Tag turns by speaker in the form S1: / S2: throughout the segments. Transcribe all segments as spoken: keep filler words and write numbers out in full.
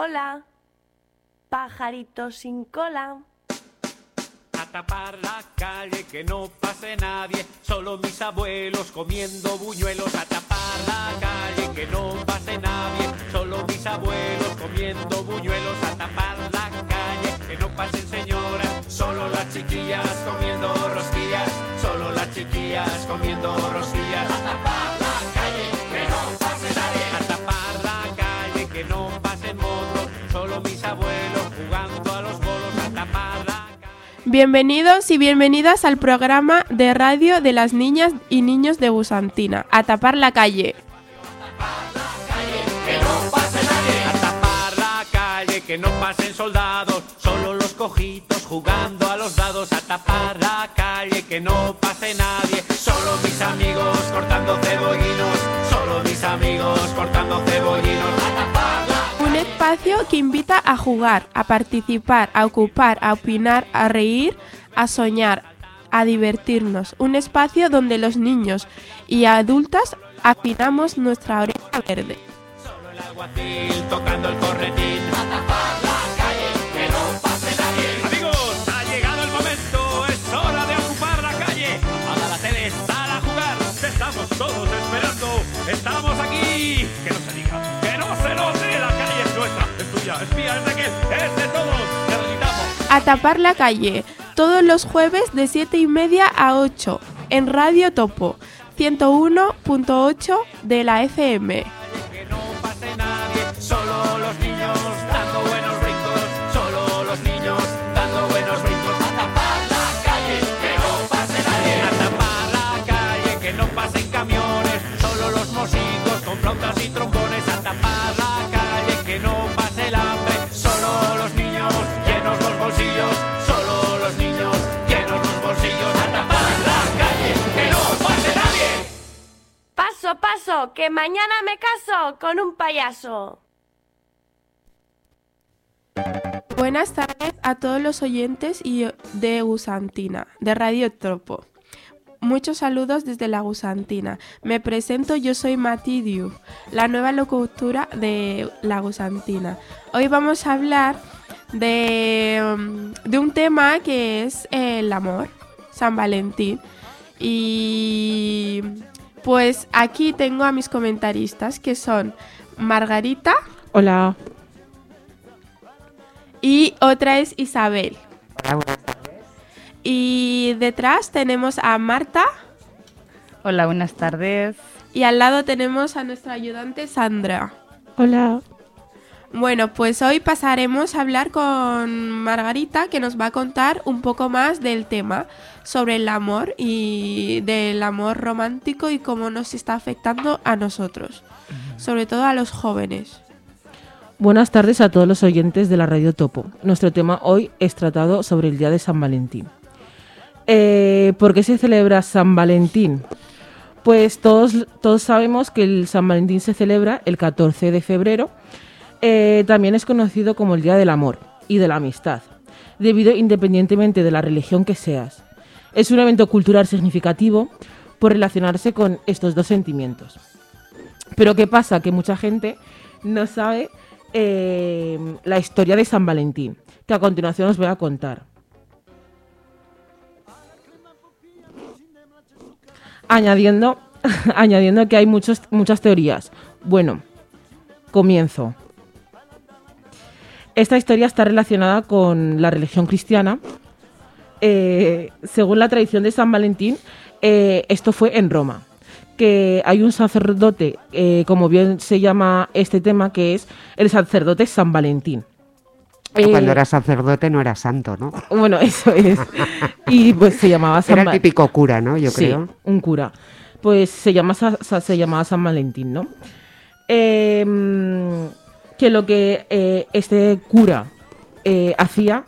S1: cola, pajarito sin cola.
S2: A tapar la calle, que no pase nadie, solo mis abuelos comiendo buñuelos. A tapar la calle, que no pase nadie, solo mis abuelos comiendo buñuelos. A tapar la calle, que no pasen señoras, solo las chiquillas comiendo rosquillas, solo las chiquillas comiendo rosquillas. A tapar la calle, que no pase nadie. A tapar la calle, que no pasen motos, solo mis abuelos jugando a los bolos. A tapar la
S3: Bienvenidos y bienvenidas al programa de radio de las niñas y niños de Gusantina. A tapar la calle.
S2: Que no pase nadie. A tapar la calle, que no pasen soldados, solo los cojitos jugando a los dados. A tapar la calle, que no pase nadie, solo mis amigos cortando cebollinos, solo mis amigos cortando cebollinos. A tapar la
S3: Un espacio que invita a jugar, a participar, a ocupar, a opinar, a reír, a soñar, a divertirnos. Un espacio donde los niños y adultas afinamos nuestra oreja verde.
S2: Solo el alguacil tocando el cornetín. A tapar la calle, que no pase nadie. Amigos, ha llegado el momento, es hora de ocupar la calle. Apaga la tele, sal a jugar, te estamos todos esperando. Estamos aquí, que no se diga, que no se note, la calle es nuestra, es tuya, es mía, es de aquel, es de todos. Necesitamos
S3: A tapar la calle, todos los jueves de siete y media a ocho, en Radio Topo, ciento uno punto ocho de la F M.
S2: que no pase nadie, solo los niños dando buenos brincos, solo los niños dando buenos brincos. A tapar la calle, que no pase nadie. A tapar la calle, que no pasen camiones, solo los mosicos con flautas y trombones. A tapar la calle, que no pase el hambre, solo los niños llenos los bolsillos, solo los niños llenos los bolsillos. A tapar la calle, que no pase nadie.
S1: Paso, paso, que mañana me caso con un payaso.
S3: Buenas tardes a todos los oyentes y de Gusantina, de Radio Topo. Muchos saludos desde la Gusantina. Me presento, yo soy Matidiu, la nueva locutora de la Gusantina. Hoy vamos a hablar de, de un tema que es el amor, San Valentín. Y pues aquí tengo a mis comentaristas, que son Margarita.
S4: Hola.
S3: Y otra es Isabel.
S5: Hola, buenas tardes.
S3: Y detrás tenemos a Marta.
S6: Hola, buenas tardes.
S3: Y al lado tenemos a nuestra ayudante Sandra.
S4: Hola.
S3: Bueno, pues hoy pasaremos a hablar con Margarita, que nos va a contar un poco más del tema sobre el amor y del amor romántico y cómo nos está afectando a nosotros, sobre todo a los jóvenes.
S4: Buenas tardes a todos los oyentes de la Radio Topo. Nuestro tema hoy es tratado sobre el Día de San Valentín. Eh, ¿Por qué se celebra San Valentín? Pues todos, todos sabemos que el San Valentín se celebra el catorce de febrero. Eh, también es conocido como el Día del Amor y de la Amistad, debido independientemente de la religión que seas. Es un evento cultural significativo por relacionarse con estos dos sentimientos. Pero ¿qué pasa? Que mucha gente no sabe eh, la historia de San Valentín, que a continuación os voy a contar. Añadiendo, añadiendo que hay muchos, muchas teorías. Bueno, comienzo. Esta historia está relacionada con la religión cristiana. Eh, según la tradición de San Valentín, eh, esto fue en Roma. Que hay un sacerdote, eh, como bien se llama este tema, que es el sacerdote San Valentín.
S5: Cuando
S4: Eh,
S5: era sacerdote no era santo, ¿no?
S4: Bueno, eso es. Y pues se llamaba San
S5: Era el
S4: Va-
S5: típico cura, ¿no? Yo
S4: sí,
S5: creo.
S4: un cura. Pues se, llama, sa- sa- se llamaba San Valentín, ¿no? Eh, que lo que eh, este cura eh, hacía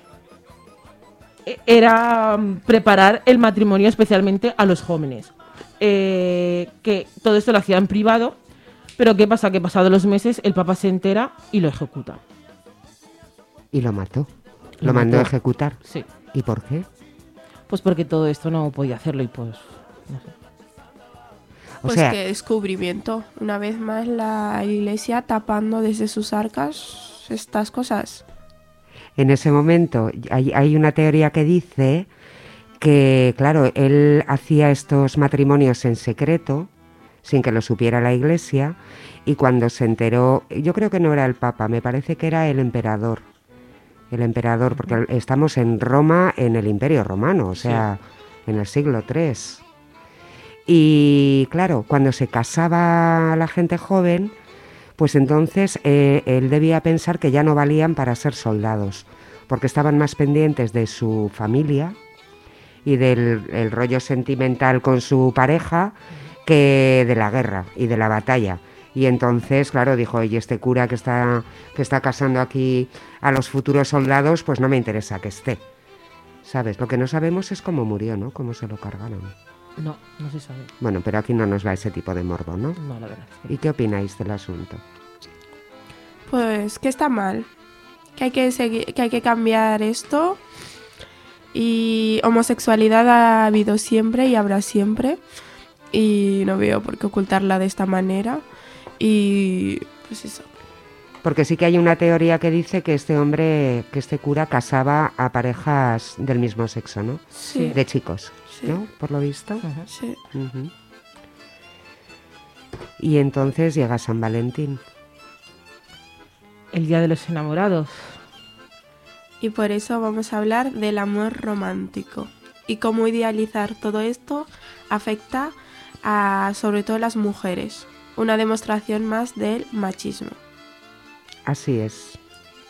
S4: eh, era mm, preparar el matrimonio especialmente a los jóvenes. Eh, que todo esto lo hacía en privado, pero ¿qué pasa? Que pasados los meses el Papa se entera y lo ejecuta.
S5: Y lo mató.
S4: Lo
S5: Lo mandó a
S4: mató.
S5: ejecutar.
S4: Sí.
S5: ¿Y por qué?
S4: Pues porque todo esto no podía hacerlo y pues... no sé.
S5: O
S3: Pues
S5: sea,
S3: qué descubrimiento. Una vez más la iglesia tapando desde sus arcas estas cosas.
S5: En ese momento hay, hay una teoría que dice que, claro, él hacía estos matrimonios en secreto, sin que lo supiera la Iglesia, y cuando se enteró, yo creo que no era el Papa, me parece que era el emperador, el emperador, porque estamos en Roma, en el Imperio Romano, o sea, sí, en el siglo tercero. Y claro, cuando se casaba la gente joven, pues entonces eh, él debía pensar que ya no valían para ser soldados, porque estaban más pendientes de su familia y del el rollo sentimental con su pareja que de la guerra y de la batalla. Y entonces, claro, dijo, oye, este cura que está, que está casando aquí a los futuros soldados, pues no me interesa que esté. ¿Sabes? Lo que no sabemos es cómo murió, ¿no? Cómo se lo cargaron.
S4: No, no se sabe.
S5: Bueno, pero aquí no nos va ese tipo de morbo, ¿no?
S4: No, la verdad es que...
S5: ¿Y qué opináis del asunto?
S3: Pues que está mal, que hay que seguir, que hay que cambiar esto. Y homosexualidad ha habido siempre y habrá siempre. Y no veo por qué ocultarla de esta manera. Y pues eso.
S5: Porque sí que hay una teoría que dice que este hombre, que este cura casaba a parejas del mismo sexo, ¿no?
S3: Sí.
S5: De chicos,
S3: Sí.
S5: ¿no? Por lo visto.
S4: Ajá.
S3: Sí.
S5: Uh-huh. Y entonces llega San Valentín.
S4: El Día de los Enamorados.
S3: Y por eso vamos a hablar del amor romántico. Y cómo idealizar todo esto afecta a sobre todo las mujeres. Una demostración más del machismo.
S5: Así es.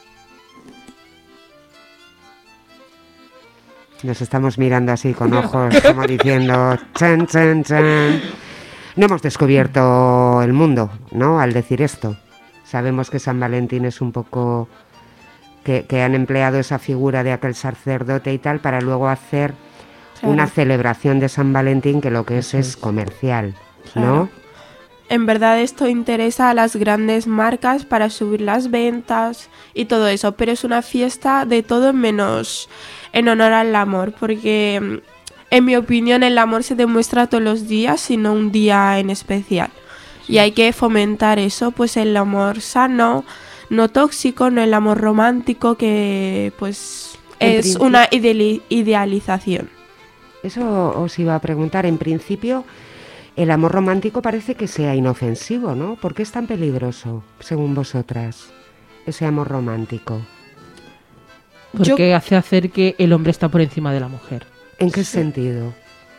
S5: Nos estamos mirando así con ojos como diciendo chan, chan, chan. No hemos descubierto el mundo, ¿no? Al decir esto. Sabemos que San Valentín es un poco... Que, que han empleado esa figura de aquel sacerdote y tal para luego hacer
S3: Claro.
S5: una celebración de San Valentín que lo que es es comercial, ¿no?
S3: Claro. En verdad esto interesa a las grandes marcas para subir las ventas y todo eso, pero es una fiesta de todo menos en honor al amor, porque en mi opinión el amor se demuestra todos los días, sino un día en especial. Y hay que fomentar eso, pues el amor sano, no tóxico, no el amor romántico, que pues
S5: En
S3: es
S5: principio-
S3: una ideali- idealización.
S5: Eso os iba a preguntar. En principio, el amor romántico parece que sea inofensivo, ¿no? ¿Por qué es tan peligroso, según vosotras, ese amor romántico?
S4: Porque hace hacer que el hombre está por encima de la mujer.
S5: ¿En qué sentido?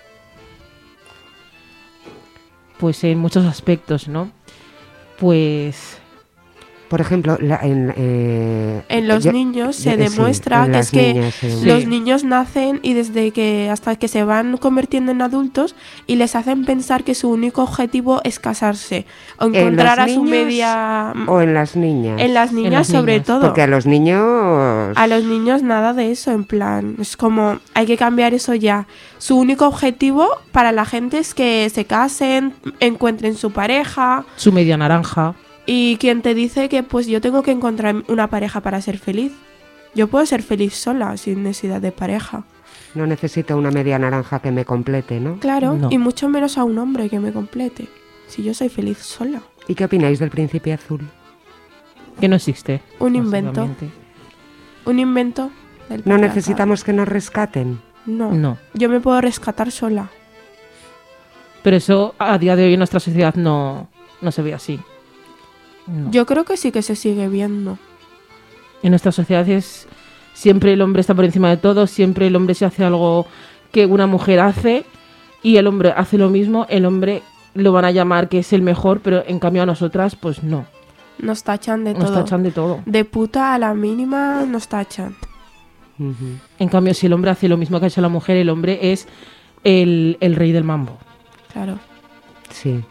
S4: Pues en muchos aspectos, ¿no? Pues
S5: Por ejemplo, la- en, eh,
S3: En los
S5: yo-
S3: niños se
S5: yo- sí,
S3: demuestra
S5: en
S3: que
S5: las
S3: es que
S5: niñas, sí.
S3: los niños nacen y desde que hasta que se van convirtiendo en adultos y les hacen pensar que su único objetivo es casarse o
S5: ¿En
S3: encontrar
S5: los
S3: a su
S5: niños
S3: media
S5: o en las niñas.
S3: en las niñas
S4: las
S3: sobre
S4: niñas,
S3: todo.
S5: Porque a los niños...
S3: A los niños nada de eso, en plan, es como hay que cambiar eso ya. Su único objetivo para la gente es que se casen, encuentren su pareja.
S4: su media naranja.
S3: Y quien te dice que pues yo tengo que encontrar una pareja para ser feliz. Yo puedo ser feliz sola, sin necesidad de pareja.
S5: No necesito una media naranja que me complete, ¿no?
S3: Claro,
S4: No.
S3: y mucho menos a un hombre que me complete. Si yo soy feliz sola.
S5: ¿Y qué opináis del Príncipe Azul?
S4: Que no existe.
S3: Un invento.
S4: básicamente.
S3: Un invento del
S5: ¿No
S3: patriarcado.
S5: necesitamos que nos rescaten?
S3: No.
S4: No.
S3: Yo me puedo rescatar sola.
S4: Pero eso a día de hoy en nuestra sociedad no, no se ve así. No.
S3: Yo creo que sí que se sigue viendo.
S4: En nuestra sociedad es siempre el hombre está por encima de todo, siempre el hombre se hace algo que una mujer hace y el hombre hace lo mismo, el hombre lo van a llamar que es el mejor, pero en cambio a nosotras pues no,
S3: Nos tachan de
S4: nos
S3: todo.
S4: tachan de todo.
S3: De puta a la mínima nos tachan.
S5: Ujú.
S4: En cambio si el hombre hace lo mismo que ha hecho la mujer, el hombre es el, el rey del mambo.
S3: Claro.
S5: Sí.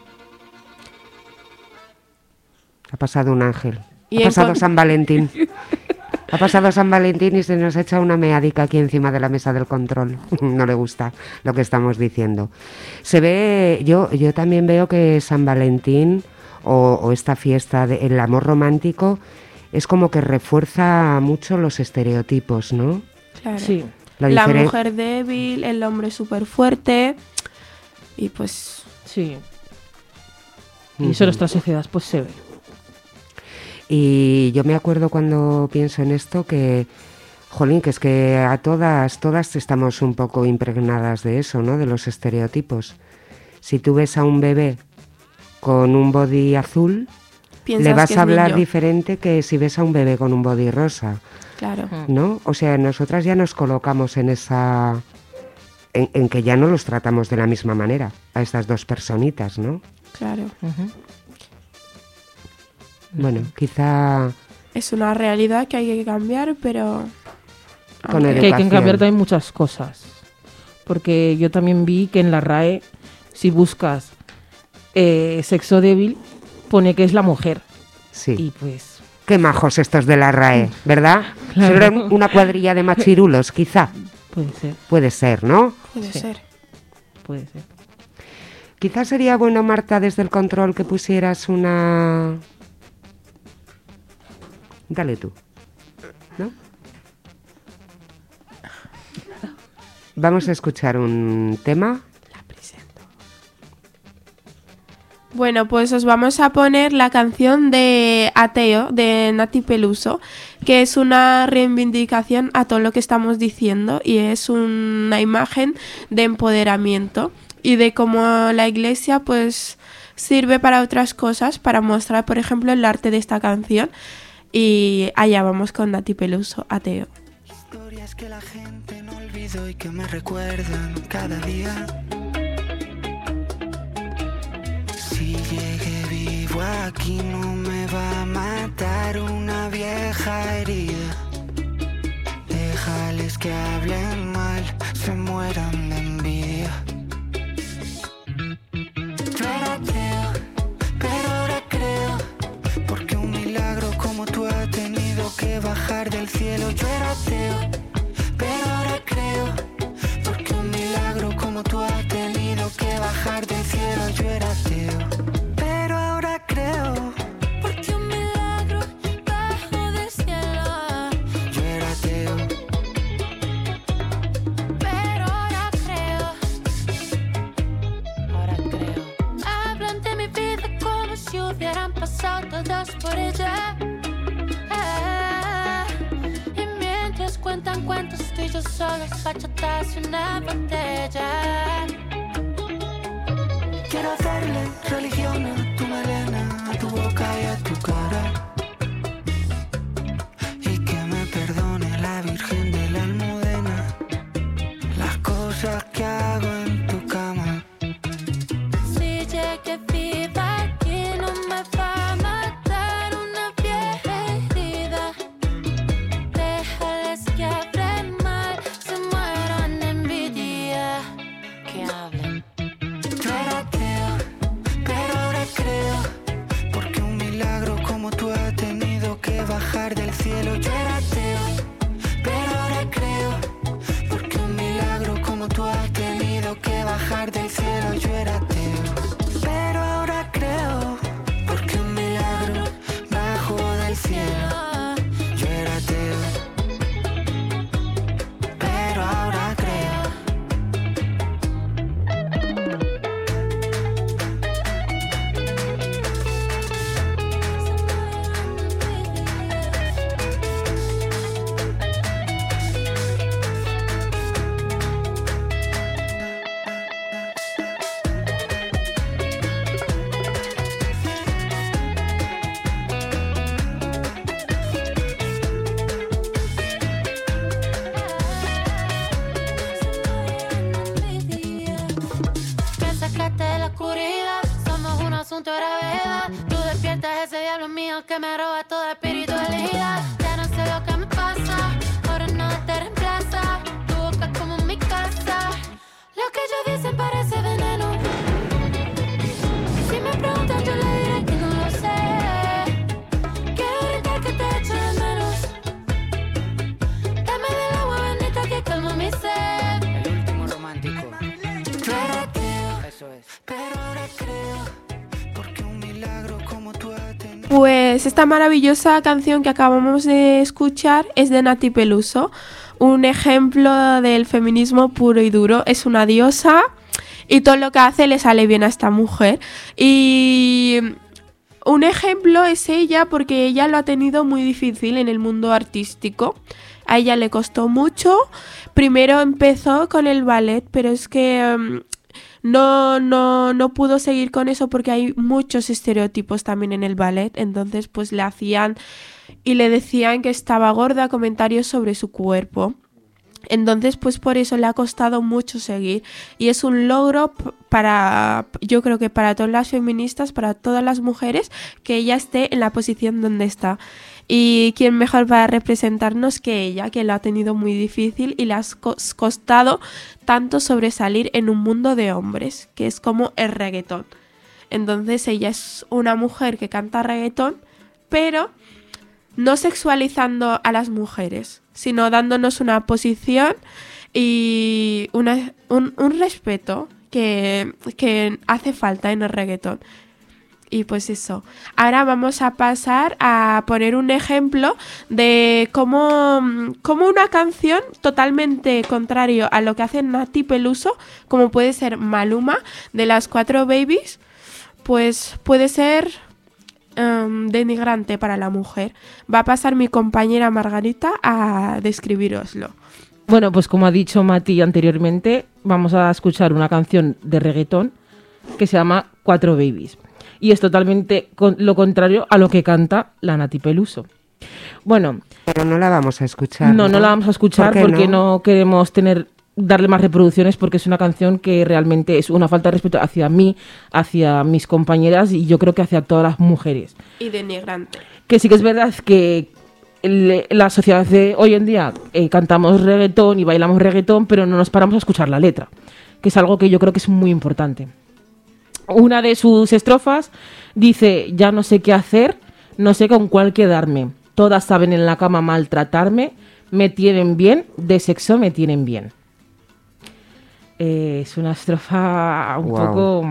S5: Ha pasado un ángel.
S3: Y
S5: ha
S3: en
S5: pasado
S3: cuan-
S5: San Valentín. Ha pasado San Valentín y se nos ha echado una meadica aquí encima de la mesa del control. No le gusta lo que estamos diciendo. Se ve, yo, yo también veo que San Valentín o, o esta fiesta del amor romántico es como que refuerza mucho los estereotipos, ¿no?
S3: Claro.
S4: Sí,
S5: La,
S3: La
S5: diferen-
S3: mujer débil, el hombre súper fuerte. Y pues
S4: sí. Y eso
S5: Ujú.
S4: en nuestra sociedad pues se ve.
S5: Y yo me acuerdo cuando pienso en esto que, jolín, que es que a todas, todas estamos un poco impregnadas de eso, ¿no? De los estereotipos. Si tú ves a un bebé con un body azul, le vas a hablar niño. diferente que si ves a un bebé con un body rosa.
S3: Claro.
S5: ¿No? O sea, nosotras ya nos colocamos en esa... En, en que ya no los tratamos de la misma manera a estas dos personitas, ¿no?
S3: Claro.
S5: Uh-huh. Bueno, quizá...
S3: Es una realidad que hay que cambiar, pero...
S5: Con
S4: que hay que cambiar también muchas cosas. Porque yo también vi que en la R A E, si buscas eh, sexo débil, pone que es la mujer.
S5: Sí.
S4: Y pues...
S5: Qué majos estos de la R A E, ¿verdad?
S4: Claro.
S5: Serán una cuadrilla de machirulos, quizá.
S4: Puede ser.
S5: Puede ser, ¿no?
S3: Puede
S4: Sí.
S3: ser.
S4: Puede ser.
S5: Quizás sería bueno, Marta, desde el control que pusieras una... Dale tú, ¿no? Vamos a escuchar un tema.
S3: La presento. Bueno, pues os vamos a poner la canción de Ateo, de Nati Peluso, que es una reivindicación a todo lo que estamos diciendo y es una imagen de empoderamiento y de cómo la iglesia pues sirve para otras cosas, para mostrar, por ejemplo, el arte de esta canción. Y allá vamos con Nati Peluso, Ateo.
S7: Historias que la gente no olvidó y que me recuerdan cada día. Si llegué vivo aquí no me va a matar una vieja herida. Déjales que hablen mal, se mueran de envidia. Yo era ateo, pero ahora creo, porque un milagro como tú ha tenido que bajar del cielo. Yo era ateo, pero ahora creo, porque un milagro como tú ha tenido que bajar del cielo. Yo era ateo, pero ahora creo, porque un milagro bajó del cielo. Yo era ateo, pero ahora creo, ahora creo. Hablan de mi vida como si hubieran pasado todos por ella. Ah, y mientras cuentan cuentos tú y yo solos, bachatas y una botella. Quiero hacerle religión a tu melena, a tu boca y a tu cara. Y que me perdone la Virgen de la Almudena las cosas que hago en tu cama. Si llegué viva aquí no me va a matar una vieja herida. Déjales que hablen mal, se mueran de envidia. Que hablen. Yo era ateo, pero ahora creo, porque un milagro como tú ha tenido que bajar del cielo. Yo era ateo, pero ahora creo, porque un milagro como tú ha tenido que bajar del cielo. Yo era ateo, pero ahora creo, porque un milagro bajó del cielo. Yo era ateo, pero ahora creo. Que sacaste de la oscuridad, somos un asunto de gravedad. Tú despiertas ese diablo mío que me roba toda espiritualidad. Ya no sé lo que me pasa, ahora nada te reemplaza. Tu boca es como mi casa, lo que ellos dicen parece veneno. Si me preguntan yo le diré que no lo sé. Quiero gritar que te echo de menos. Dame del agua bendita que calma mi sed.
S8: El último romántico.
S7: Yo era ateo,
S8: Eso es.
S7: pero ahora creo, porque un milagro como tú ha tenido.
S3: Pues esta maravillosa canción que acabamos de escuchar es de Nati Peluso, un ejemplo del feminismo puro y duro. Es una diosa y todo lo que hace le sale bien a esta mujer. Y un ejemplo es ella, porque ella lo ha tenido muy difícil en el mundo artístico. A ella le costó mucho. Primero empezó con el ballet, pero es que um, no, no, no pudo seguir con eso porque hay muchos estereotipos también en el ballet. Entonces pues le hacían y le decían que estaba gorda, comentarios sobre su cuerpo. Entonces pues por eso le ha costado mucho seguir, y es un logro para, yo creo que para todas las feministas, para todas las mujeres, que ella esté en la posición donde está. Y quién mejor para representarnos que ella, que lo ha tenido muy difícil y le ha costado tanto sobresalir en un mundo de hombres, que es como el reggaetón. Entonces ella es una mujer que canta reggaetón, pero no sexualizando a las mujeres, sino dándonos una posición y una, un, un respeto que, que hace falta en el reggaetón. Y pues eso. Ahora vamos a pasar a poner un ejemplo de cómo, cómo una canción totalmente contrario a lo que hace Nati Peluso, como puede ser Maluma, de las cuatro babies, pues puede ser um, denigrante para la mujer. Va a pasar mi compañera Margarita a describiroslo.
S4: Bueno, pues como ha dicho Mati anteriormente, vamos a escuchar una canción de reggaetón que se llama Cuatro Babies. Y es totalmente con lo contrario a lo que canta la Nati Peluso. Bueno,
S5: pero no la vamos a escuchar.
S4: No,
S5: no,
S4: no la vamos a escuchar
S5: ¿Por
S4: porque
S5: no?
S4: no queremos tener darle más reproducciones, porque es una canción que realmente es una falta de respeto hacia mí, hacia mis compañeras y yo creo que hacia todas las mujeres.
S3: Y denigrante.
S4: Que sí que es verdad que el, la sociedad de hoy en día eh, cantamos reggaetón y bailamos reggaetón, pero no nos paramos a escuchar la letra, que es algo que yo creo que es muy importante. Una de sus estrofas dice: ya no sé qué hacer, no sé con cuál quedarme. Todas saben en la cama maltratarme, me tienen bien, de sexo me tienen bien. Eh, es una estrofa un
S5: wow.
S4: poco...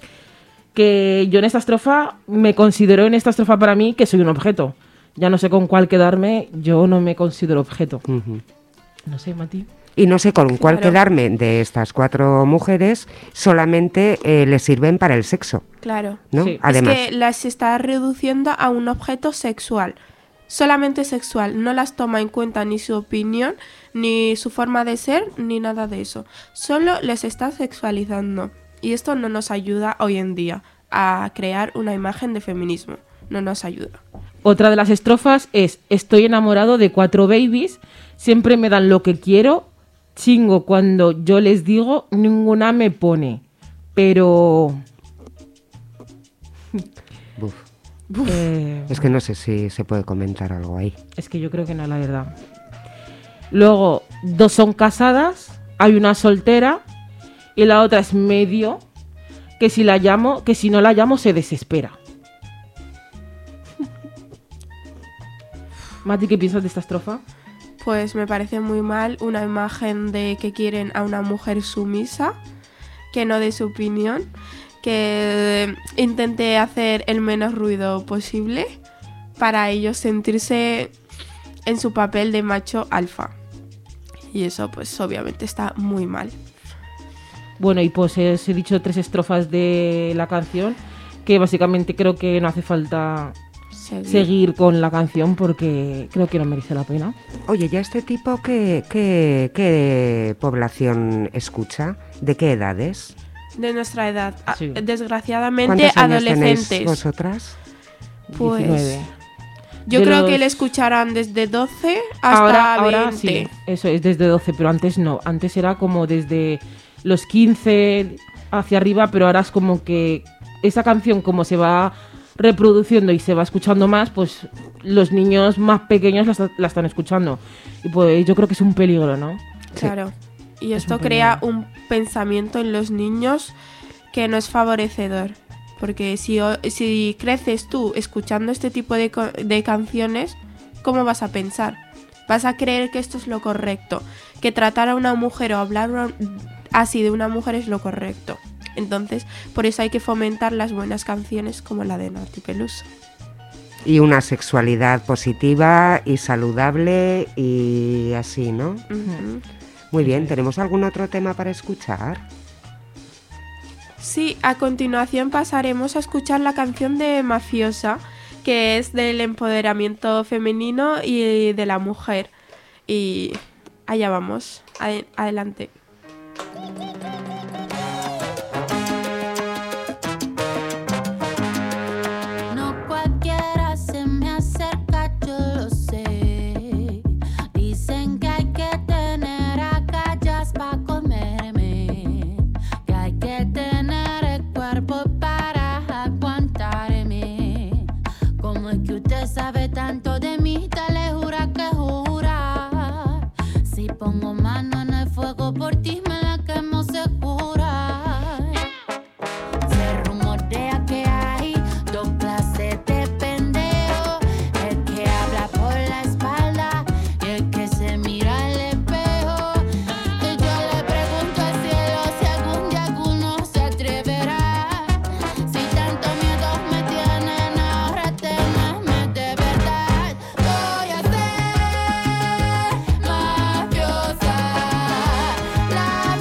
S4: que yo en esta estrofa, me considero en esta estrofa para mí que soy un objeto. Ya no sé con cuál quedarme, yo no me considero objeto.
S5: Uh-huh.
S4: No sé, Mati.
S5: Y no sé con cuál
S3: Claro.
S5: quedarme de estas cuatro mujeres, solamente eh, les sirven para el sexo,
S3: Claro.
S5: ¿no?
S4: Sí.
S5: Además,
S3: Es que las está reduciendo a un objeto sexual. Solamente sexual. No las toma en cuenta ni su opinión, ni su forma de ser, ni nada de eso. Solo les está sexualizando. Y esto no nos ayuda hoy en día a crear una imagen de feminismo. No nos ayuda.
S4: Otra de las estrofas es: estoy enamorado de cuatro babies, siempre me dan lo que quiero, chingo cuando yo les digo, ninguna me pone. Pero...
S5: uf,
S4: eh,
S5: es que no sé si se puede comentar algo ahí.
S4: es que yo creo que no, la verdad. Luego, dos son casadas, hay una soltera y la otra es medio, que si la llamo, que si no la llamo se desespera. Mati, ¿qué piensas de esta estrofa?
S3: Pues me parece muy mal una imagen de que quieren a una mujer sumisa, que no dé su opinión, que intente hacer el menos ruido posible para ellos sentirse en su papel de macho alfa. Y eso pues obviamente está muy mal.
S4: Bueno, y pues eh, os he dicho tres estrofas de la canción, que básicamente creo que no hace falta
S3: Seguir.
S4: seguir con la canción porque creo que no merece la pena.
S5: Oye, ¿ya este tipo qué, qué, qué población escucha? ¿De qué edades?
S3: De nuestra edad. A-
S4: Sí.
S3: Desgraciadamente
S5: ¿Cuántos años
S3: adolescentes.
S5: tenéis vosotras?
S3: Pues
S4: diecinueve.
S3: yo
S4: De
S3: creo
S4: los-
S3: que le escucharán desde doce hasta
S4: ahora, ahora
S3: veinte.
S4: sí, eso es desde doce, pero antes no. Antes era como desde los quince hacia arriba, pero ahora es como que esa canción, como se va reproduciendo y se va escuchando más, pues los niños más pequeños la, está- la están escuchando. Y pues yo creo que es un peligro, ¿no?
S3: Claro. Y
S4: Es
S3: esto
S4: un
S3: crea
S4: peligro.
S3: un pensamiento en los niños que no es favorecedor. Porque si, o- si creces tú escuchando este tipo de, co- de canciones, ¿cómo vas a pensar? Vas a creer que esto es lo correcto. Que tratar a una mujer o hablar una- así de una mujer es lo correcto. Entonces, por eso hay que fomentar las buenas canciones como la de Nati Peluso.
S5: Y una sexualidad positiva y saludable y así, ¿no?
S3: Ujú.
S5: Muy bien, ¿tenemos algún otro tema para escuchar?
S3: Sí, a continuación pasaremos a escuchar la canción de Mafiosa, que es del empoderamiento femenino y de la mujer. Y allá vamos, Ad- adelante.
S7: No cualquiera se me acerca, yo lo sé. Dicen que hay que tener agallas pa' comerme, que hay que tener el cuerpo para aguantarme. ¿Cómo es que usted sabe tanto de mí? Dale, jura que jura. Si pongo mano en el fuego por ti, me la quemo segura. Se rumorea que hay dos clases de pendejo: el que habla por la espalda y el que se mira al espejo. Y yo le pregunto al cielo si algún día alguno se atreverá. Si tanto miedo me tienen, ahora ténganme de verdad. Voy a ser mafiosa, la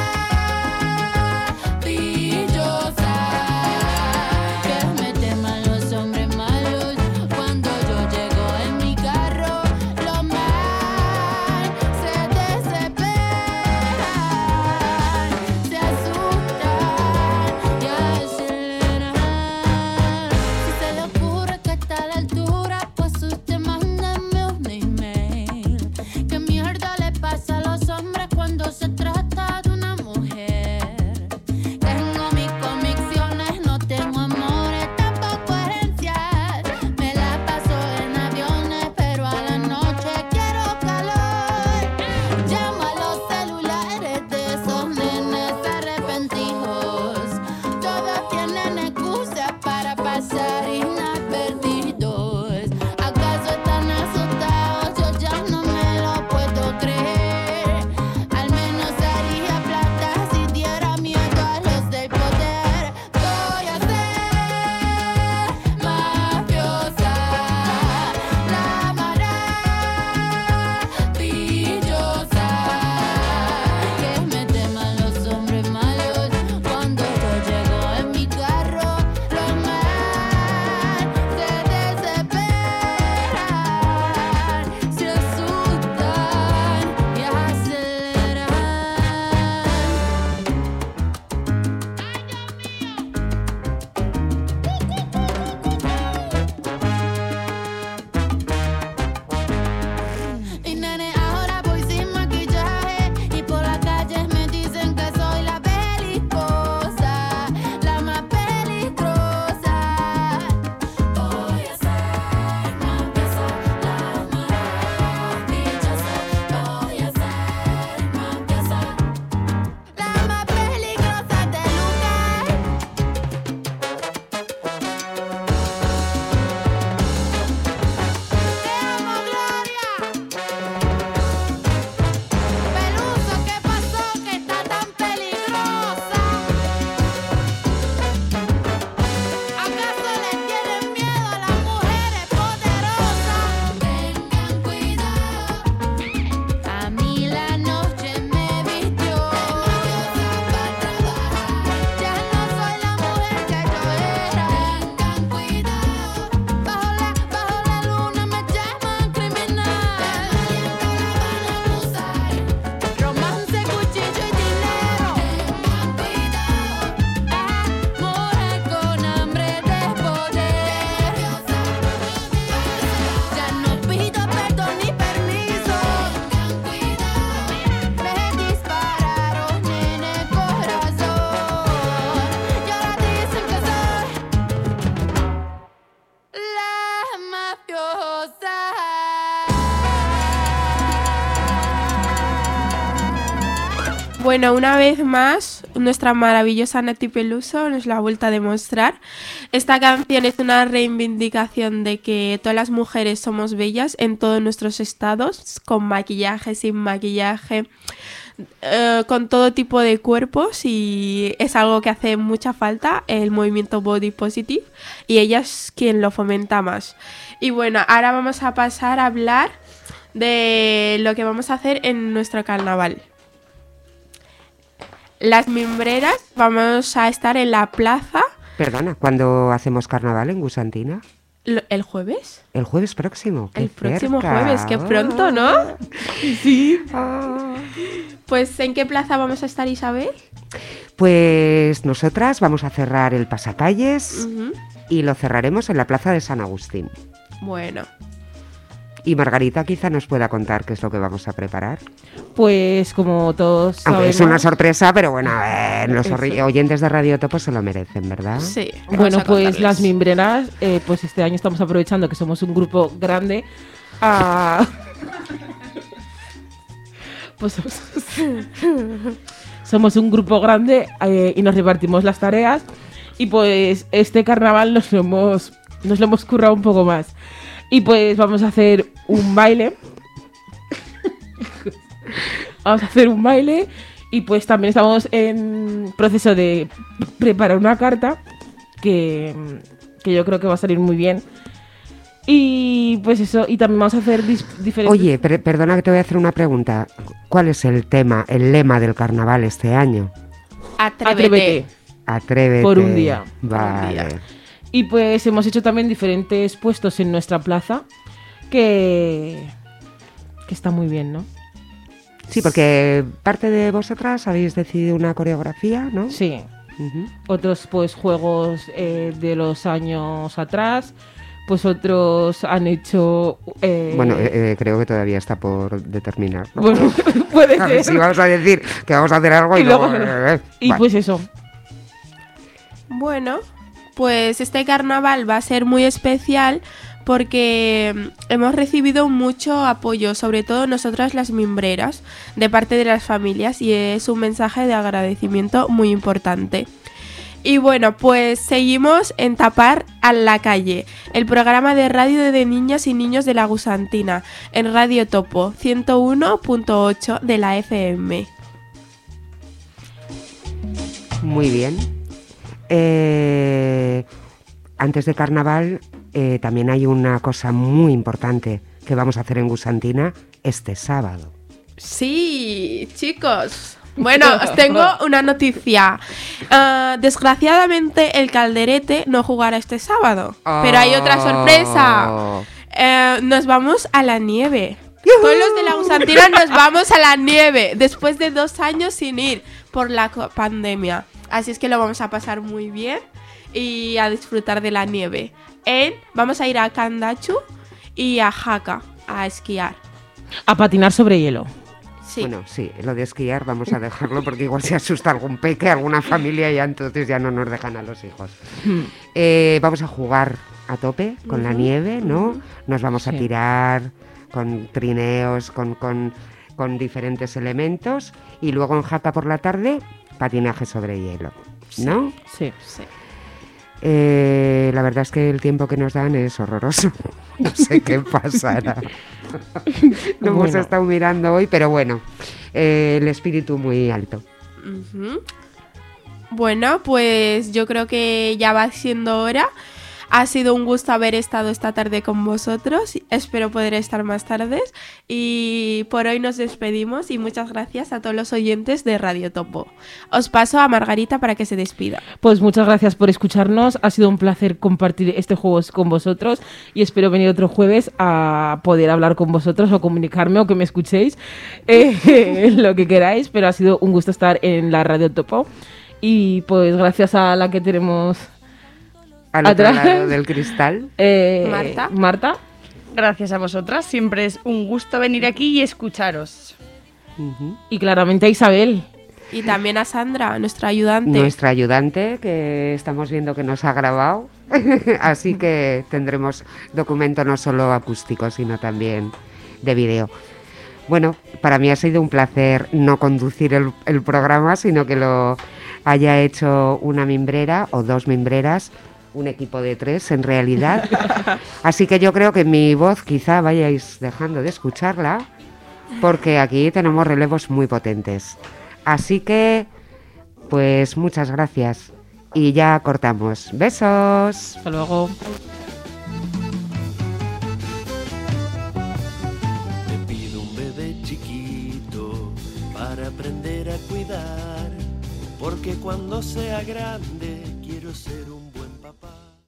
S7: maravillosa, que me teman los hombres malos. Cuando yo llego en mi carro, los mal se desesperan, se asustan y aceleran. Si se le ocurre que está a la altura, pues usted mándame un email. ¿Qué mierda le pasa a los hombres cuando se trata de una mujer? Tengo mis convicciones, no tengo amores, tampoco herencias. Me la paso en aviones, pero a la noche quiero calor. Llamo a los celulares de esos nenes arrepentidos. Todos tienen excusas para pasar inadvertidos. ¿Acaso están asustados? Yo ya no me lo puedo creer. Al menos haría plata si diera miedo a los del poder. Voy a ser mafiosa, la maravillosa, que me teman los hombres malos. Cuando yo llego en mi carro, los mal se desesperan, se asustan y aceleran. Y nene, ahora voy sin maquillaje y por la calle me dicen que soy la peligrosa, la más peligrosa. Voy a ser mafiosa, la maravillosa. Voy a ser mafiosa, la más peligrosa del lugar. Te amo, Gloria. Peluso, ¿qué pasó que está tan peligrosa? ¿Acaso le tienen miedo a las mujeres poderosas? Tengan cuidado, a mí la noche me vistió para trabajar. Ya no soy la mujer que yo era. Tengan cuidado, bajo la, bajo la luna me llaman criminal. De valiente la van a acusar. Romance, cuchillo y dinero. Tengan cuidado, mujer con hambre de poder. Ya no pido perdón ni permiso. Tengan cuidado, me dispararon en el corazón. Y ahora dicen que soy la mafiosa.
S3: Bueno, una vez más, nuestra maravillosa Nati Peluso nos la ha vuelto a demostrar. Esta canción es una reivindicación de que todas las mujeres somos bellas en todos nuestros estados, con maquillaje, sin maquillaje, eh, con todo tipo de cuerpos, y es algo que hace mucha falta, el movimiento Body Positive, y ella es quien lo fomenta más. Y bueno, ahora vamos a pasar a hablar de lo que vamos a hacer en nuestro carnaval. las mimbreras vamos a estar en la plaza
S5: Perdona, ¿cuándo hacemos carnaval en Gusantina?
S3: lo- el jueves.
S5: El jueves próximo. ¡Qué
S3: El próximo
S5: cerca!
S3: jueves, qué pronto, ¿no?
S4: Sí.
S5: Ah.
S3: Pues, ¿en qué plaza vamos a estar, Isabel?
S5: Pues nosotras vamos a cerrar el pasacalles
S3: Ujú.
S5: y lo cerraremos en la plaza de San Agustín.
S3: Bueno,
S5: Y Margarita quizá nos pueda contar qué es lo que vamos a preparar.
S4: Pues como todos
S5: Aunque
S4: sabemos...
S5: es una sorpresa, pero bueno, a ver, los
S4: Eso.
S5: orri- oyentes de Radio Topo se lo merecen, ¿verdad?
S3: sí. vamos
S4: Bueno,
S3: a
S4: pues
S3: contarles.
S4: las mimbreras, eh, pues este año estamos aprovechando que somos un grupo grande a... pues somos, somos un grupo grande eh, y nos repartimos las tareas y pues este carnaval nos lo hemos, nos lo hemos currado un poco más. Y pues vamos a hacer un baile. Vamos a hacer un baile y pues también estamos en proceso de preparar una carta que, que yo creo que va a salir muy bien. Y pues eso, y también vamos a hacer dis- diferentes...
S5: Oye, per- perdona que te voy a hacer una pregunta. ¿Cuál es el tema, el lema del carnaval este año?
S3: Atrévete.
S4: Atrévete.
S5: Atrévete.
S4: Por un día.
S5: Vale.
S3: día.
S4: Y pues hemos hecho también diferentes puestos en nuestra plaza que, que está muy bien, ¿no?
S5: Sí, porque parte de vosotras habéis decidido una coreografía, ¿no?
S4: Sí.
S5: Ujú.
S4: Otros pues juegos eh, de los años atrás, pues otros han hecho... eh,
S5: Bueno, eh, eh, creo que todavía está por determinar, ¿no?
S4: bueno, puede
S5: A ver
S4: ser.
S5: si vamos a decir que vamos a hacer algo y,
S4: Y luego-
S5: luego... eh,
S4: Y
S5: vale.
S4: pues eso.
S3: Bueno, pues este carnaval va a ser muy especial porque mm, hemos recibido mucho apoyo, sobre todo nosotras las mimbreras, de parte de las familias y es un mensaje de agradecimiento muy importante. Y bueno, pues seguimos en Tapar a la Calle, el programa de radio de niñas y niños de la Gusantina, en Radio Topo, ciento uno punto ocho de la F M.
S5: Muy bien. Eh, antes de carnaval eh, también hay una cosa muy importante que vamos a hacer en Gusantina este sábado.
S3: Sí, chicos. Bueno, os tengo una noticia. Ah, desgraciadamente el Calderete no jugará este sábado. Pero hay otra sorpresa.
S5: Oh.
S3: Eh, nos vamos a la nieve. Todos los de la Gusantina nos vamos a la nieve. Después de dos años sin ir por la co- pandemia. Así es que lo vamos a pasar muy bien y a disfrutar de la nieve. En, vamos a ir a Candachu y a Jaca a esquiar.
S4: A patinar sobre hielo.
S3: Sí.
S5: Bueno, sí, lo de esquiar vamos a dejarlo porque igual se asusta algún peque, alguna familia y ya entonces ya no nos dejan a los hijos. Eh, vamos a jugar a tope con la nieve, ¿no? Nos vamos a
S4: Sí.
S5: tirar con trineos, con, con, con diferentes elementos y luego en Jaca por la tarde, patinaje sobre hielo, ¿no?
S4: Sí.
S3: Sí.
S5: Eh, la verdad es que el tiempo que nos dan es horroroso. No sé qué pasará. Lo hemos
S4: Bueno.
S5: estado mirando hoy, pero bueno, eh, el espíritu muy alto.
S3: Ujú. Bueno, pues yo creo que ya va siendo hora. Ha sido un gusto haber estado esta tarde con vosotros. Espero poder estar más tardes. Y por hoy nos despedimos y muchas gracias a todos los oyentes de Radio Topo. Os paso a Margarita para que se despida.
S4: Pues muchas gracias por escucharnos. Ha sido un placer compartir este juego con vosotros y espero venir otro jueves a poder hablar con vosotros o comunicarme o que me escuchéis, eh, lo que queráis. Pero ha sido un gusto estar en la Radio Topo y pues gracias a la que tenemos
S5: Al otro
S4: Atrás.
S5: lado del cristal.
S4: eh,
S3: Marta.
S4: Marta.
S6: Gracias a vosotras, siempre es un gusto venir aquí y escucharos.
S5: Ujú.
S4: Y claramente a Isabel.
S3: Y también a Sandra, nuestra ayudante.
S5: Nuestra ayudante, que estamos viendo que nos ha grabado. Así que tendremos documento no solo acústico, sino también de vídeo. Bueno, para mí ha sido un placer no conducir el, el programa, sino que lo haya hecho una mimbrera o dos mimbreras, un equipo de tres en realidad. Así que yo creo que mi voz quizá vayáis dejando de escucharla, porque aquí tenemos relevos muy potentes. Así que, pues muchas gracias. Y ya cortamos. Besos.
S4: Hasta luego.
S2: Te pido un bebé chiquito para aprender a cuidar.
S8: porque cuando sea grande quiero ser un buen